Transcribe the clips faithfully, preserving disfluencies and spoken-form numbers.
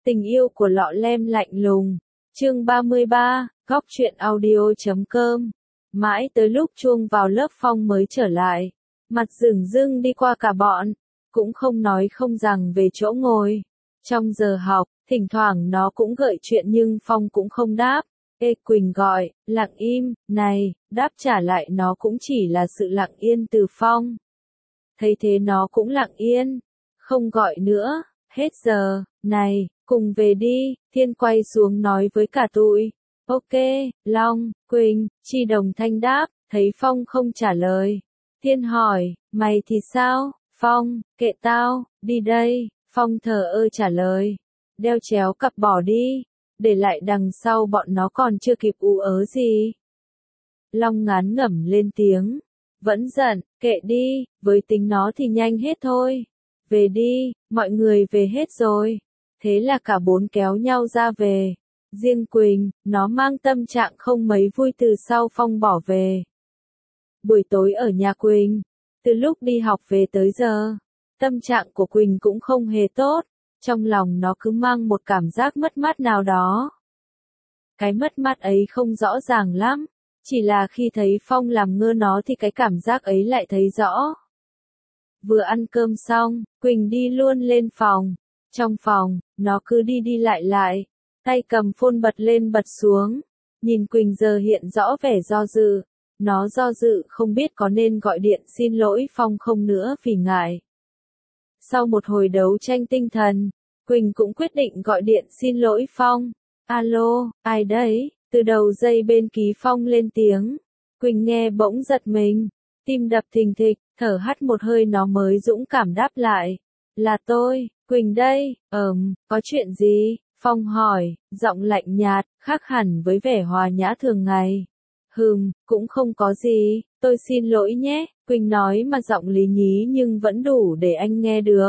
Tình yêu của lọ lem lạnh lùng. Chương ba mươi ba, góc truyện audio.com. Mãi tới lúc chuông vào lớp Phong mới trở lại. Mặt rừng rưng đi qua cả bọn. Cũng không nói không rằng về chỗ ngồi. Trong giờ học, thỉnh thoảng nó cũng gợi chuyện nhưng Phong cũng không đáp. Ê Quỳnh gọi, lặng im, này, đáp trả lại nó cũng chỉ là sự lặng yên từ Phong. Thấy thế nó cũng lặng yên, không gọi nữa, hết giờ, này, cùng về đi, Thiên quay xuống nói với cả tụi. Ok, Long, Quỳnh, Chi đồng thanh đáp, thấy Phong không trả lời. Thiên hỏi, mày thì sao? Phong, kệ tao, đi đây, Phong thờ ơ trả lời. Đeo chéo cặp bỏ đi, để lại đằng sau bọn nó còn chưa kịp ú ớ gì. Long ngán ngẩm lên tiếng, vẫn giận, kệ đi, với tính nó thì nhanh hết thôi. Về đi, mọi người về hết rồi. Thế là cả bốn kéo nhau ra về. Riêng Quỳnh, nó mang tâm trạng không mấy vui từ sau Phong bỏ về. Buổi tối ở nhà Quỳnh, từ lúc đi học về tới giờ, tâm trạng của Quỳnh cũng không hề tốt. Trong lòng nó cứ mang một cảm giác mất mát nào đó. Cái mất mát ấy không rõ ràng lắm, chỉ là khi thấy Phong làm ngơ nó thì cái cảm giác ấy lại thấy rõ. Vừa ăn cơm xong, Quỳnh đi luôn lên phòng. Trong phòng, nó cứ đi đi lại lại, tay cầm phone bật lên bật xuống. Nhìn Quỳnh giờ hiện rõ vẻ do dự. Nó do dự không biết có nên gọi điện xin lỗi Phong không nữa vì ngại. Sau một hồi đấu tranh tinh thần, Quỳnh cũng quyết định gọi điện xin lỗi Phong. Alo, ai đấy? Từ đầu dây bên ký Phong lên tiếng. Quỳnh nghe bỗng giật mình, tim đập thình thịch, thở hắt một hơi nó mới dũng cảm đáp lại. Là tôi, Quỳnh đây, ờm, có chuyện gì? Phong hỏi, giọng lạnh nhạt, khác hẳn với vẻ hòa nhã thường ngày. Hừm, cũng không có gì, tôi xin lỗi nhé, Quỳnh nói mà giọng lý nhí nhưng vẫn đủ để anh nghe được.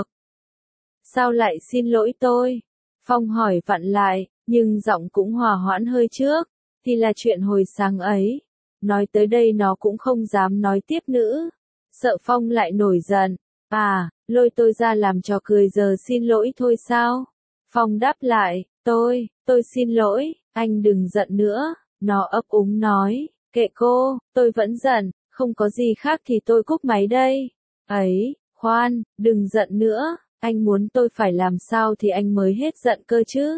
Sao lại xin lỗi tôi? Phong hỏi vặn lại, nhưng giọng cũng hòa hoãn hơi trước, thì là chuyện hồi sáng ấy. Nói tới đây nó cũng không dám nói tiếp nữa, sợ Phong lại nổi giận. À, lôi tôi ra làm trò cười giờ xin lỗi thôi sao? Phong đáp lại, tôi, tôi xin lỗi, anh đừng giận nữa, nó ấp úng nói, kệ cô, tôi vẫn giận, không có gì khác thì tôi cúp máy đây. Ấy, khoan, đừng giận nữa, anh muốn tôi phải làm sao thì anh mới hết giận cơ chứ?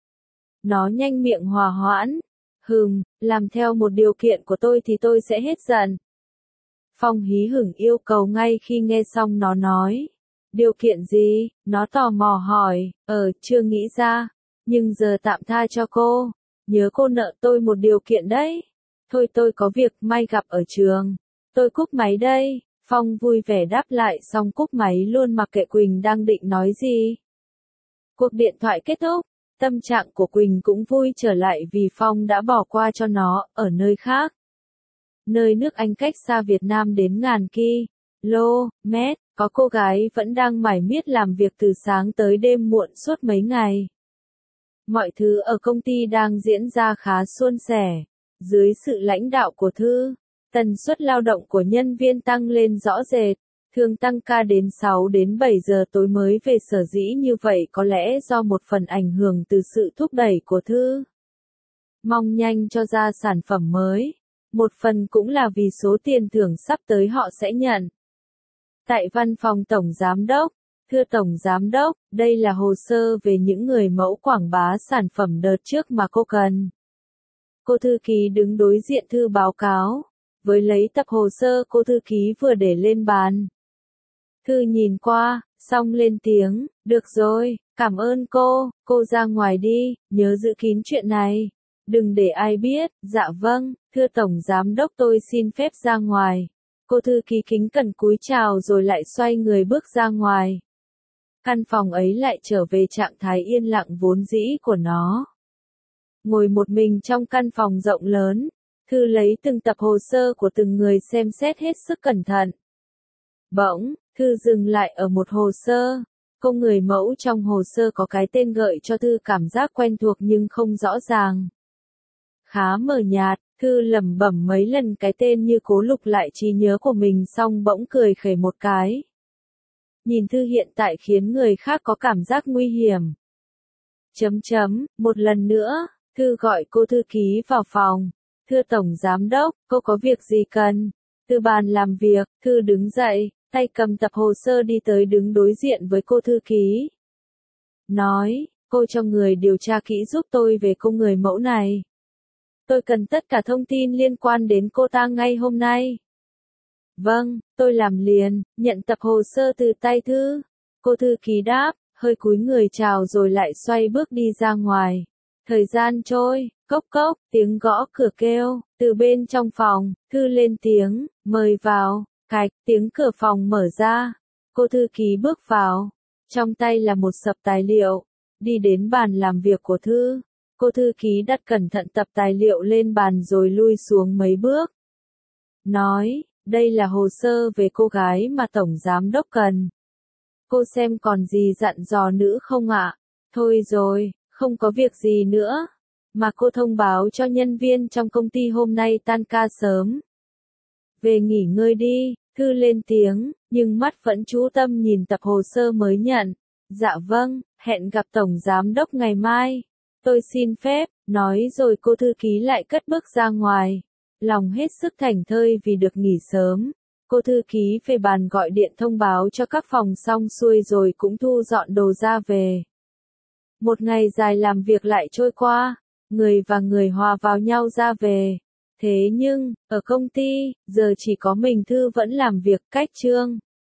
Nó nhanh miệng hòa hoãn, hừm, làm theo một điều kiện của tôi thì tôi sẽ hết giận. Phong hí hửng yêu cầu ngay khi nghe xong nó nói. Điều kiện gì? Nó tò mò hỏi, ờ, chưa nghĩ ra, nhưng giờ tạm tha cho cô. Nhớ cô nợ tôi một điều kiện đấy. Thôi tôi có việc may gặp ở trường. Tôi cúp máy đây. Phong vui vẻ đáp lại xong cúp máy luôn mặc kệ Quỳnh đang định nói gì. Cuộc điện thoại kết thúc, tâm trạng của Quỳnh cũng vui trở lại vì Phong đã bỏ qua cho nó ở nơi khác. Nơi nước Anh cách xa Việt Nam đến ngàn ki lô mét, có cô gái vẫn đang mải miết làm việc từ sáng tới đêm muộn suốt mấy ngày. Mọi thứ ở công ty đang diễn ra khá suôn sẻ. Dưới sự lãnh đạo của Thư, tần suất lao động của nhân viên tăng lên rõ rệt, thường tăng ca đến sáu đến bảy giờ tối mới về. Sở dĩ như vậy có lẽ do một phần ảnh hưởng từ sự thúc đẩy của Thư mong nhanh cho ra sản phẩm mới, một phần cũng là vì số tiền thưởng sắp tới họ sẽ nhận. Tại văn phòng Tổng Giám đốc, thưa Tổng Giám đốc, đây là hồ sơ về những người mẫu quảng bá sản phẩm đợt trước mà cô cần. Cô thư ký đứng đối diện Thư báo cáo, với lấy tập hồ sơ cô thư ký vừa để lên bàn. Thư nhìn qua, xong lên tiếng, được rồi, cảm ơn cô, cô ra ngoài đi, nhớ giữ kín chuyện này. Đừng để ai biết, dạ vâng, thưa Tổng Giám đốc tôi xin phép ra ngoài. Cô thư ký kính cẩn cúi chào rồi lại xoay người bước ra ngoài. Căn phòng ấy lại trở về trạng thái yên lặng vốn dĩ của nó. Ngồi một mình trong căn phòng rộng lớn, Thư lấy từng tập hồ sơ của từng người xem xét hết sức cẩn thận. Bỗng, Thư dừng lại ở một hồ sơ. Cô người mẫu trong hồ sơ có cái tên gợi cho Thư cảm giác quen thuộc nhưng không rõ ràng. Khá mờ nhạt, Thư lẩm bẩm mấy lần cái tên như cố lục lại trí nhớ của mình xong bỗng cười khẩy một cái. Nhìn Thư hiện tại khiến người khác có cảm giác nguy hiểm. Chấm chấm, một lần nữa, Thư gọi cô thư ký vào phòng. Thưa Tổng Giám Đốc, cô có việc gì cần? Từ bàn làm việc, Thư đứng dậy, tay cầm tập hồ sơ đi tới đứng đối diện với cô thư ký. Nói, cô cho người điều tra kỹ giúp tôi về cô người mẫu này. Tôi cần tất cả thông tin liên quan đến cô ta ngay hôm nay. Vâng, tôi làm liền, nhận tập hồ sơ từ tay Thư. Cô thư ký đáp, hơi cúi người chào rồi lại xoay bước đi ra ngoài. Thời gian trôi, cốc cốc, tiếng gõ cửa kêu, từ bên trong phòng, Thư lên tiếng, mời vào, cạch, tiếng cửa phòng mở ra. Cô thư ký bước vào, trong tay là một sập tài liệu, đi đến bàn làm việc của Thư. Cô thư ký đặt cẩn thận tập tài liệu lên bàn rồi lui xuống mấy bước. Nói, đây là hồ sơ về cô gái mà Tổng Giám Đốc cần. Cô xem còn gì dặn dò nữa không ạ? Thôi rồi, không có việc gì nữa. Mà cô thông báo cho nhân viên trong công ty hôm nay tan ca sớm. Về nghỉ ngơi đi, Thư lên tiếng, nhưng mắt vẫn chú tâm nhìn tập hồ sơ mới nhận. Dạ vâng, hẹn gặp Tổng Giám Đốc ngày mai. Tôi xin phép, nói rồi cô thư ký lại cất bước ra ngoài. Lòng hết sức thảnh thơi vì được nghỉ sớm. Cô thư ký về bàn gọi điện thông báo cho các phòng xong xuôi rồi cũng thu dọn đồ ra về. Một ngày dài làm việc lại trôi qua, người và người hòa vào nhau ra về. Thế nhưng, ở công ty, giờ chỉ có mình Thư vẫn làm việc cách chương.